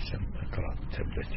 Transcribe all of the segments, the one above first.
اقرأ تبت.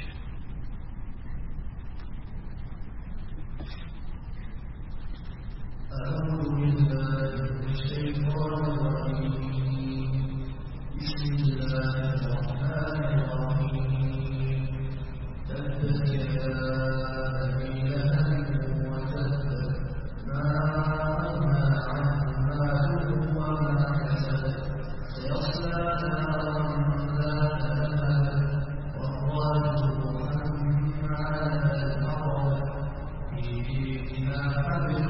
أعوذ بالله من الشيطان الرجيم. بسم الله الرحمن الرحيم. تبت يدا أبي لهب وتب ما أغنى عنه ماله وما كسب سيصلى نارا ذات لهب وامرأته حمالة الحطب في جيدها حبل.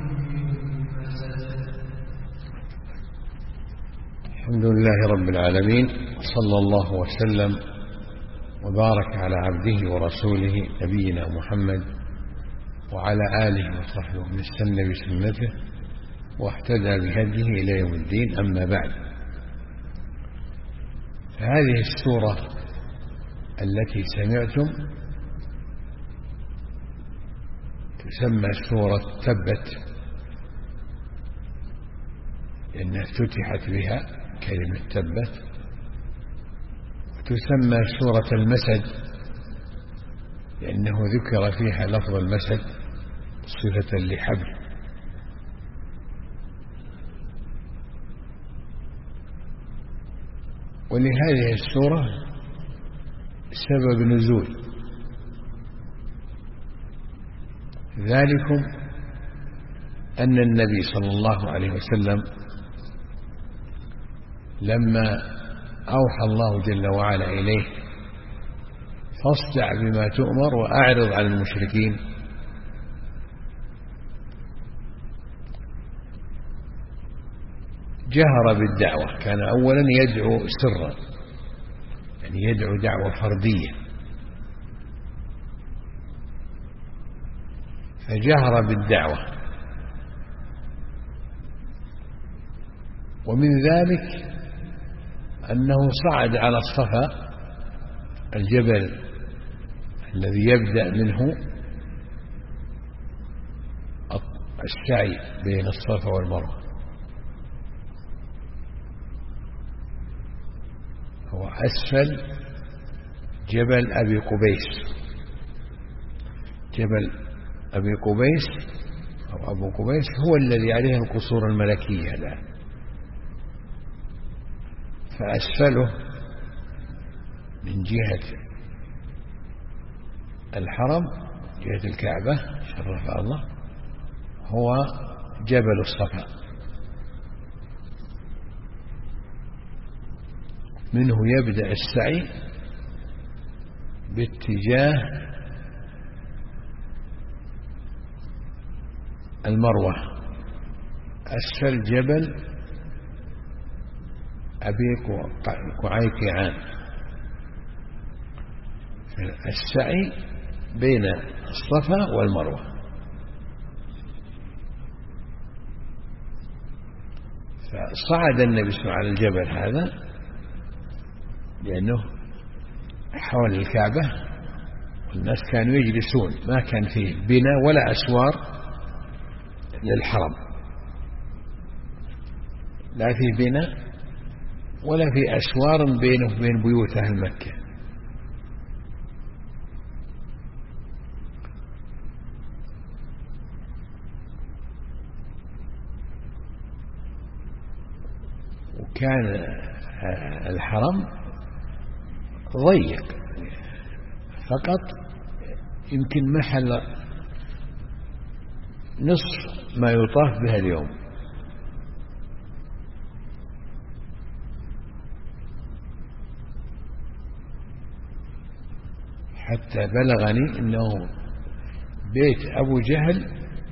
الحمد لله رب العالمين، صلى الله وسلم وبارك على عبده ورسوله نبينا محمد وعلى آله وصحبه من استنى بسنته واهتدى بهديه إلى يوم الدين. أما بعد، فهذه السورة التي سمعتم تسمى سورة تبت، لأنها افتتحت بها كلمة تبت، وتسمى سورة المسد لأنه ذكر فيها لفظ المسد صفة لحبل. ولهذه السورة سبب نزول، ذلكم أن النبي صلى الله عليه وسلم لما أوحى الله جل وعلا إليه فاصدع بما تؤمر وأعرض عن المشركين، جهر بالدعوة. كان أولا يدعو سرا، يعني يدعو دعوة فردية، فجهر بالدعوة. ومن ذلك أنه صعد على الصفا، الجبل الذي يبدأ منه السعي بين الصفا والمروة، هو أسفل جبل أبي قبيس. جبل أبي قبيس أو أبو قبيس هو الذي عليه القصور الملكية الآن، فأسفله من جهة الحرم، جهة الكعبة شرفها الله، هو جبل الصفا، منه يبدأ السعي باتجاه المروة، أسفل جبل أبي قعيقعان. السعي بين الصفا والمروة. فصعد النبي صلى الله عليه وسلم على الجبل هذا لأنه حول الكعبة، والناس كانوا يجلسون، ما كان فيه بناء ولا أسوار للحرم، لا فيه بناء ولا في أسوار بينه وبين بيوت أهل مكة. وكان الحرم ضيق، فقط يمكن محل نصف ما يطاف بها اليوم. حتى بلغني أنه بيت أبو جهل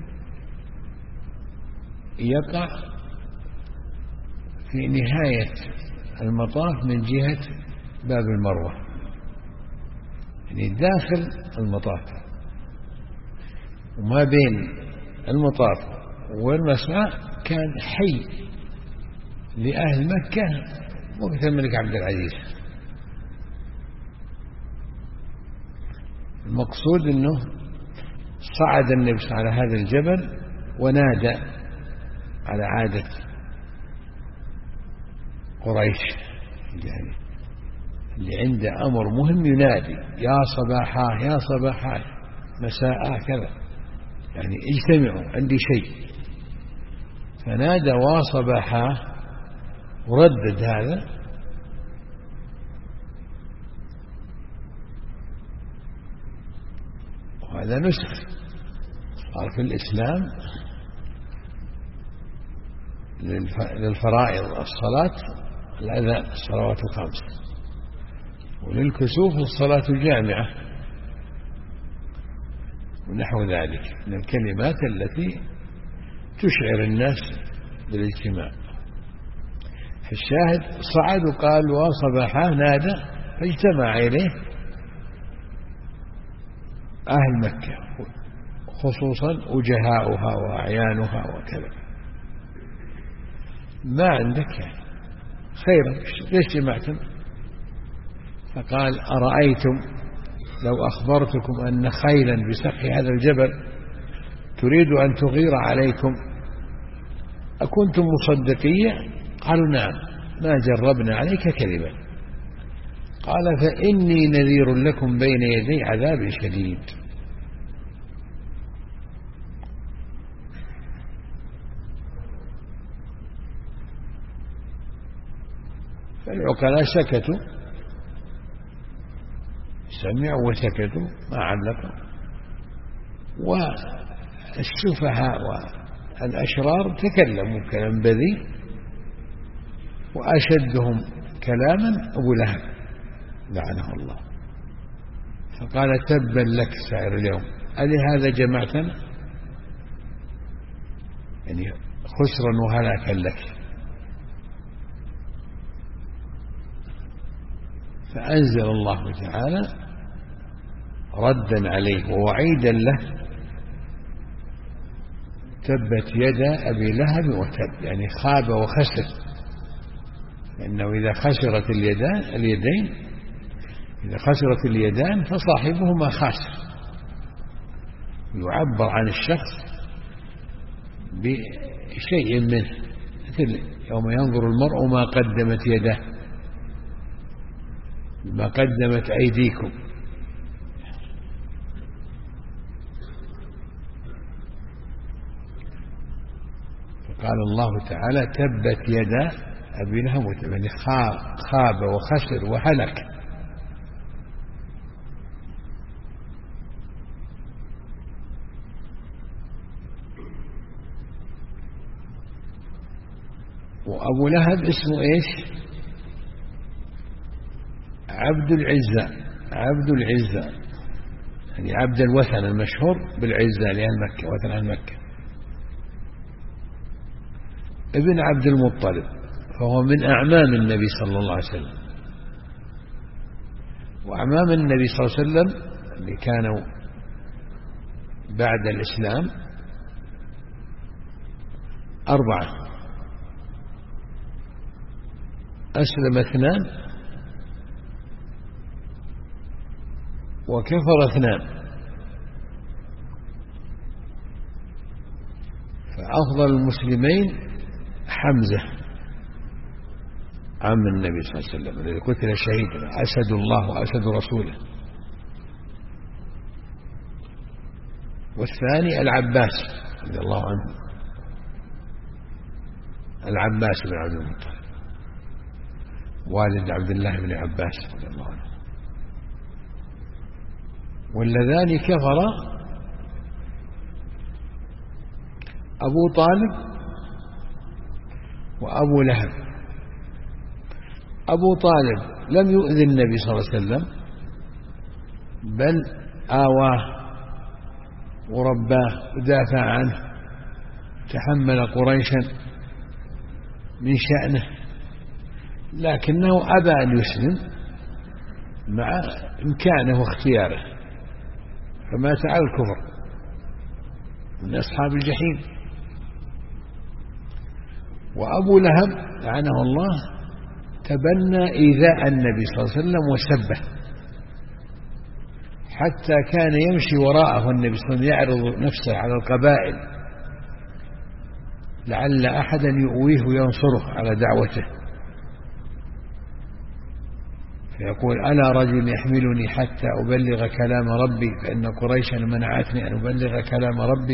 يقع في نهاية المطاف من جهة باب المروة، يعني داخل المطاف، وما بين المطاف والمسعى كان حي لأهل مكة وقت الملك عبد العزيز. المقصود أنه صعد النبي على هذا الجبل ونادى على عادة قريش، يعني اللي عنده أمر مهم ينادي يا صباحا يا صباحا مساء كذا، يعني اجتمعوا عندي شيء. فنادى وصباحا وردد هذا، وهذا نسخ صار في الإسلام للفرائض الصلاة الأذان الصلوات الخمس، وللكسوف الصلاة الجامعة ونحو ذلك من الكلمات التي تشعر الناس بالاجتماع. فالشاهد صعد وقال وصباحا نادى، فاجتمع إليه أهل مكة خصوصا وجهاؤها وأعيانها وكذا. ما عندك يعني خيرا ليش جمعتم؟ فقال أرأيتم لو أخبرتكم أن خيلا بسفح هذا الجبل تريد أن تغير عليكم أكنتم مصدقية؟ قالوا نعم ما جربنا عليك كذبا. قال فإني نذير لكم بين يدي عذاب شديد. فالعقلاء سكتوا، سمعوا وسكتوا ما علقوا، والسفهاء والأشرار تكلموا كلام بذيء، وأشدهم كلاما أبو لهب لعنه الله. فقال تبا لك سائر اليوم ألهذا جمعتنا؟ يعني خسرا وهلاكا لك. فأنزل الله تعالى ردا عليه ووعيدا له تبت يدا أبي لهب وتب، يعني خاب وخسر، لأنه إذا خسرت اليدين إذا خسرت اليدان فصاحبهما خاسر. يعبر عن الشخص بشيء منه، مثل يوم ينظر المرء ما قدمت يده ما قدمت أيديكم. فقال الله تعالى تبت يدا أبي لهب وتب، يعني خاب وخسر وهلك. وأبو لهب اسمه إيش؟ عبد العزة، عبد العزة يعني عبد الوثن المشهور بالعزة لأهل مكة، وثن أهل مكة. ابن عبد المطلب، فهو من أعمام النبي صلى الله عليه وسلم. وأعمام النبي صلى الله عليه وسلم اللي كانوا بعد الإسلام 4: أسلم 2 وكفر 2. فأفضل المسلمين حمزة عم النبي صلى الله عليه وسلم الذي قتل شهيدا، أسد الله وأسد رسوله. والثاني العباس رضي الله عنه، العباس بن عبد المطلب والد عبد الله بن عباس رضي الله عنه. واللذان كفرا أبو طالب وأبو لهب. أبو طالب لم يؤذي النبي صلى الله عليه وسلم، بل آواه ورباه ودافع عنه، تحمل قريشا من شأنه، لكنه أبى أن يسلم مع إمكانه واختياره، فمات على الكفر من أصحاب الجحيم. وأبو لهب لعنه الله تبنى إيذاء النبي صلى الله عليه وسلم وسبه، حتى كان يمشي وراءه النبي صلى الله عليه وسلم يعرض نفسه على القبائل لعل أحدا يؤويه وينصره على دعوته، فيقول أنا رجل يحملني حتى أبلغ كلام ربي فإن قريشا منعتني أن أبلغ كلام ربي.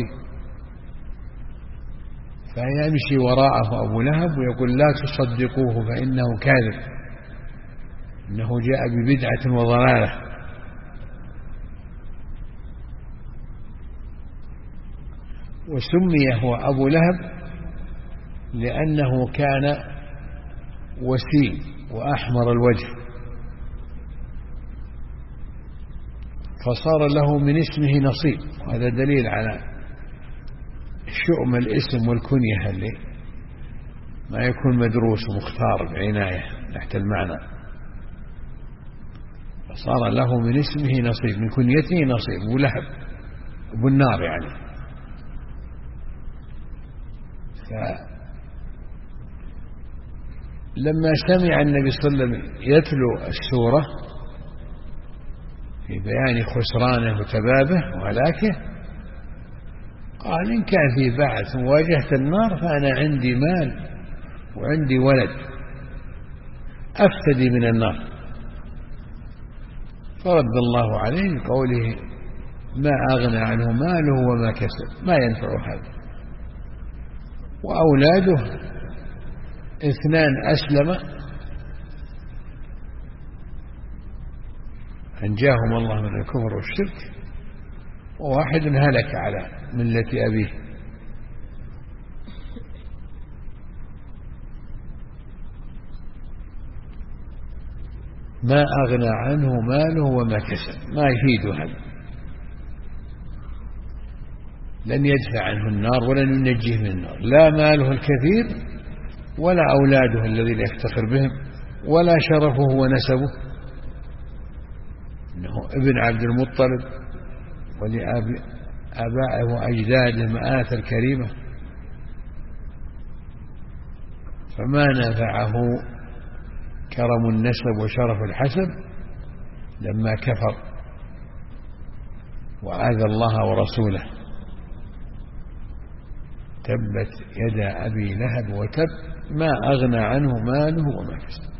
فيمشي وراءه أبو لهب ويقول لا تصدقوه فإنه كاذب، إنه جاء ببدعة وضلالة. وسمي هو أبو لهب لأنه كان وسيم وأحمر الوجه، فصار له من اسمه نصيب. وهذا دليل على شؤم الاسم والكنية اللي ما يكون مدروس ومختار بعناية تحت المعنى. فصار له من اسمه نصيب، من كنيته نصيب، ولهب أبو النار يعني. لما سمع النبي صلى الله عليه وسلم يتلو السورة في بيان خسرانه وتبابه وهلاكه قال إن كان في بعث وواجهت النار فأنا عندي مال وعندي ولد أفتدي من النار. فرد الله عليه بقوله ما أغنى عنه ماله وما كسب، ما ينفع هذا. وأولاده 2 أسلم أنجاهم الله من الكفر والشرك، وواحد هلك على ملة أبيه. ما أغنى عنه ماله وما كسب، ما يفيد هذا، لن يدفع عنه النار ولن ينجيه من النار، لا ماله الكثير ولا أولاده الذين يفتخر بهم ولا شرفه ونسبه، إنه ابن عبد المطلب ولآبائه وأجداده مآثر كريمة، فما نفعه كرم النسب وشرف الحسب لما كفر وآذى الله ورسوله. تبت يدا أبي لهب وتب ما أغنى عنه ماله وما كسب.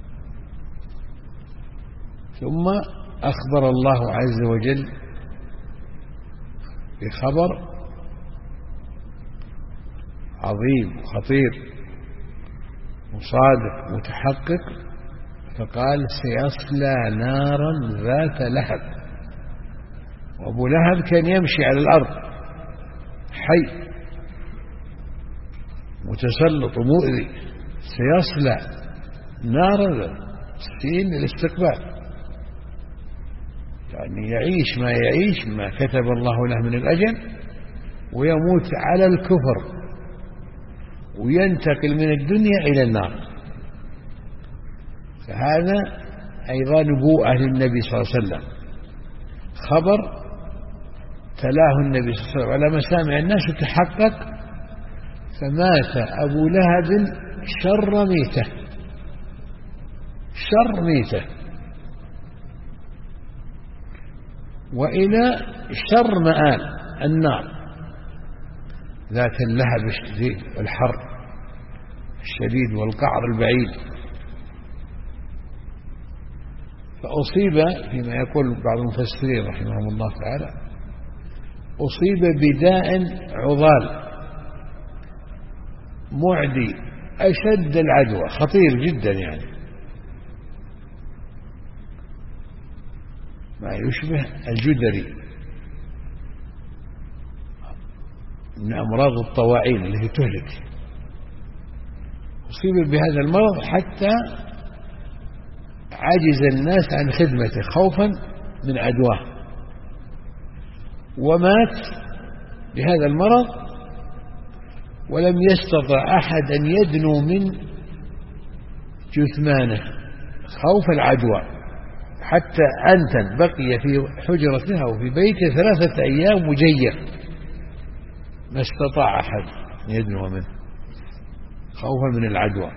ثم أخبر الله عز وجل بخبر عظيم وخطير وصادق متحقق، فقال سيصلى نارا ذات لهب. وأبو لهب كان يمشي على الأرض حي متسلط ومؤذي، سيصلى نارا سين الاستقبال، يعني يعيش ما يعيش ما كتب الله له من الأجل، ويموت على الكفر وينتقل من الدنيا إلى النار. فهذا أيضا نبوءة للنبي صلى الله عليه وسلم، خبر تلاه النبي صلى الله عليه وسلم على مسامع الناس وتحقق، فمات أبو لهب شر ميته، شر ميته، وإلى شر مآل النار ذات اللهب الشديد والحر الشديد والقعر البعيد. فأصيب فيما يقول بعض المفسرين رحمهم الله تعالى أصيب بداء عضال معدي أشد العدوى، خطير جدا، يعني ما يشبه الجدري من أمراض الطواعين التي تهلك. أصيب بهذا المرض حتى عجز الناس عن خدمته خوفا من عدواه، ومات بهذا المرض ولم يستطع أحد أن يدنو من جثمانه خوف العدوى، حتى أنتن بقي في حجرته أو في بيته 3 أيام مجير، ما استطاع أحد أن يدنو منه خوفا من العدوى.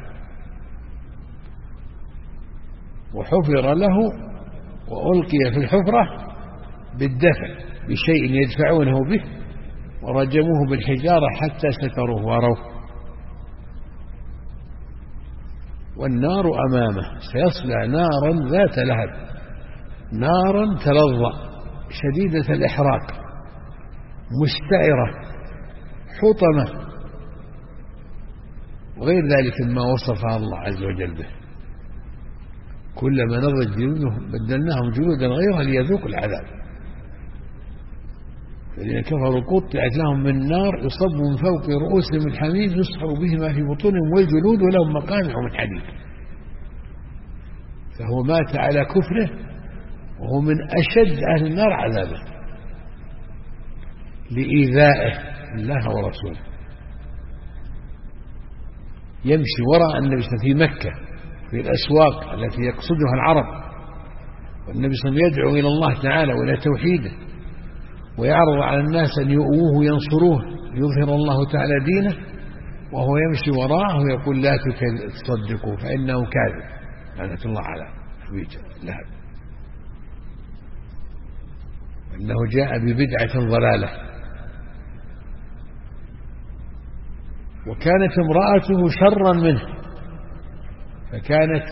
وحفر له وألقي في الحفرة بالدفع بشيء يدفعونه به، ورجموه بالحجارة حتى ستروه وروه. والنار أمامه، سيصلى نارا ذات لهب، نارا تلظى شديدة الإحراق مستعرة حطمة، وغير ذلك مما وصفها الله عز وجل به. كلما نضجت جلودهم بدلناهم جلودا غيرها ليذوقوا العذاب. الذين كفروا قطعت لهم من نار يصب من فوق رؤوسهم الحميم يسحر به ما في بطونهم والجلود ولهم مقامع من حديد. فهو مات على كفره وهو من أشد أهل النار عذابا لإيذائه الله ورسوله. يمشي وراء النبي صلى الله عليه وسلم في مكة في الأسواق التي يقصدها العرب، والنبي صلى الله عليه وسلم يدعو إلى الله تعالى وإلى توحيده، ويعرض على الناس أن يؤوه وينصروه يظهر الله تعالى دينه، وهو يمشي وراءه ويقول لا تصدقوا فإنه كاذب، لعنة الله على أبي لهب، إنه جاء ببدعة ضلالة. وكانت امرأته شرا منه، فكانت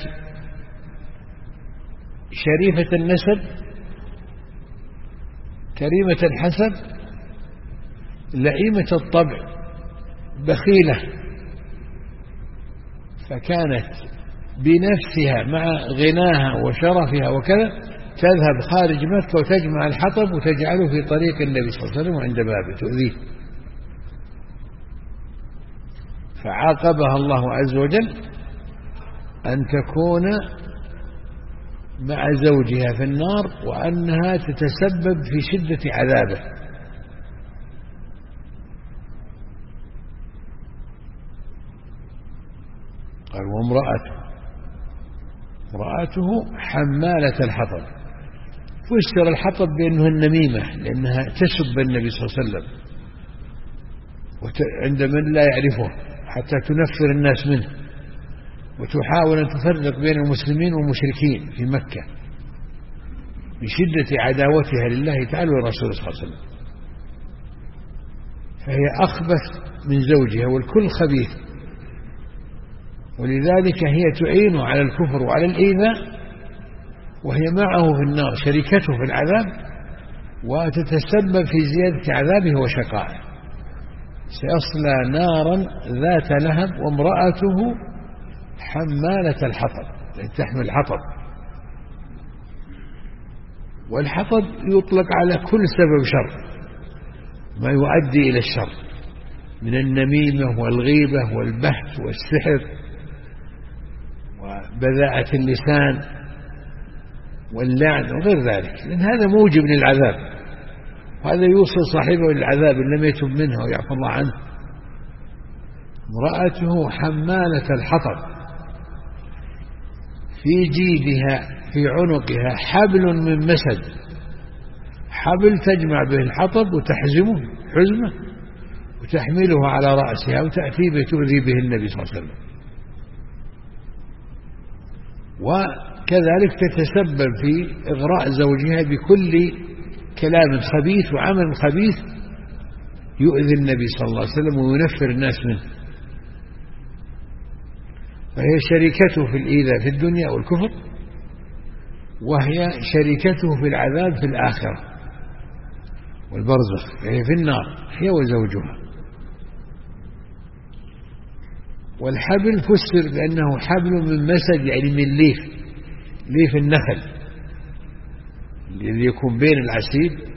شريفة النسب كريمة الحسب لئيمة الطبع بخيلة، فكانت بنفسها مع غناها وشرفها وكذا تذهب خارج مكة وتجمع الحطب وتجعله في طريق النبي صلى الله عليه وسلم وعند بابه تؤذيه. فعاقبها الله عز وجل أن تكون مع زوجها في النار وأنها تتسبب في شدة عذابه. قال امرأته حمالة الحطب. فسر الحطب بأنه النميمة لأنها تسب النبي صلى الله عليه وسلم عند من لا يعرفه حتى تنفر الناس منه، وتحاول أن تفرق بين المسلمين والمشركين في مكة بشدة عداوتها لله تعالى ورسوله صلى الله عليه وسلم. فهي أخبث من زوجها والكل خبيث، ولذلك هي تعين على الكفر وعلى الإيذاء وهي معه في النار شريكته في العذاب، وتتسبب في زيادة عذابه وشقائه. سيصلى نارا ذات لهب وامرأته حمالة الحطب، تحمل الحطب. والحطب يطلق على كل سبب شر ما يؤدي إلى الشر من النميمة والغيبة والبهت والسحر وبذاءة اللسان واللعن وغير ذلك، لأن هذا موجب للعذاب، وهذا يوصل صاحبه للعذاب إن لم يتب منه ويعفو الله عنه. امرأته حمالة الحطب في جيدها في عنقها حبل من مسد، حبل تجمع به الحطب وتحزمه حزمة وتحمله على رأسها وتأتي به تؤذي به النبي صلى الله عليه وسلم. وكذلك تتسبب في إغراء زوجها بكل كلام خبيث وعمل خبيث يؤذي النبي صلى الله عليه وسلم وينفر الناس منه. فهي شركته في الإيذاء في الدنيا والكفر، وهي شركته في العذاب في الآخرة والبرزخ، يعني في النار هي وزوجها. والحبل فسر بأنه حبل من مسد، يعني من ليف النخل الذي يكون بين العسيب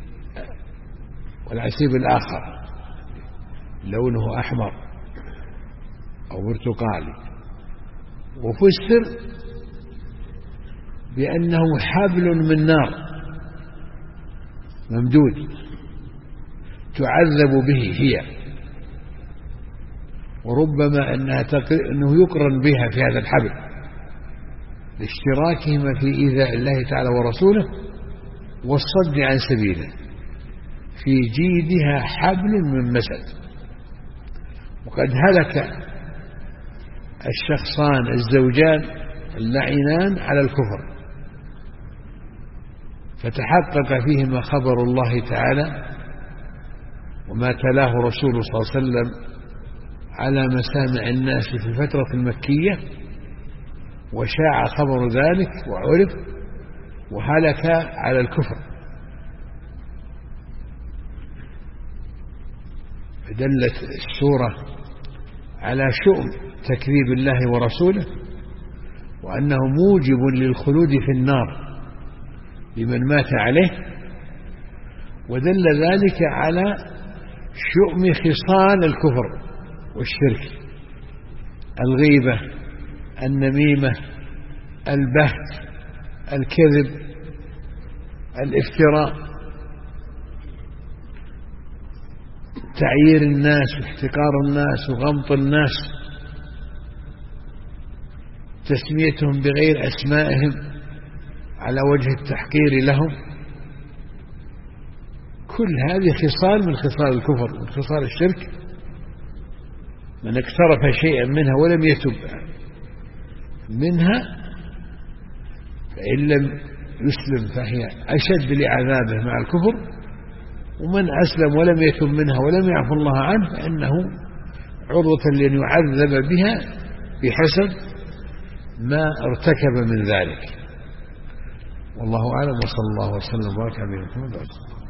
والعسيب الآخر لونه أحمر أو برتقالي. وفسر بأنه حبل من نار ممدود تعذب به هي، وربما أنه يقرن بها في هذا الحبل لاشتراكهما في إيذاء الله تعالى ورسوله والصد عن سبيله. في جيدها حبل من مسد. وقد هلك الشخصان الزوجان اللعينان على الكفر، فتحقق فيهما خبر الله تعالى وما تلاه رسوله صلى الله عليه وسلم على مسامع الناس في الفترة المكية وشاع خبر ذلك وعرف وهلك على الكفر. فدلت السورة على شؤم تكذيب الله ورسوله، وأنه موجب للخلود في النار لمن مات عليه، ودل ذلك على شؤم خصال الكفر والشرك: الغيبة، النميمة، البهت، الكذب، الافتراء، تعيير الناس واحتقار الناس وغمط الناس، تسميتهم بغير أسمائهم على وجه التحقير لهم. كل هذه خصال من خصال الكفر ومن خصال الشرك. من اقترف شيئا منها ولم يتب منها فإن لم يسلم فهي أشد لعذابه مع الكفر، ومن أسلم ولم يتب منها ولم يعفو الله عنه فإنه عرضة لأن يعذب بها بحسب ما ارتكب من ذلك. والله أعلم، وصلى الله وسلم وبارك على نبينا محمد.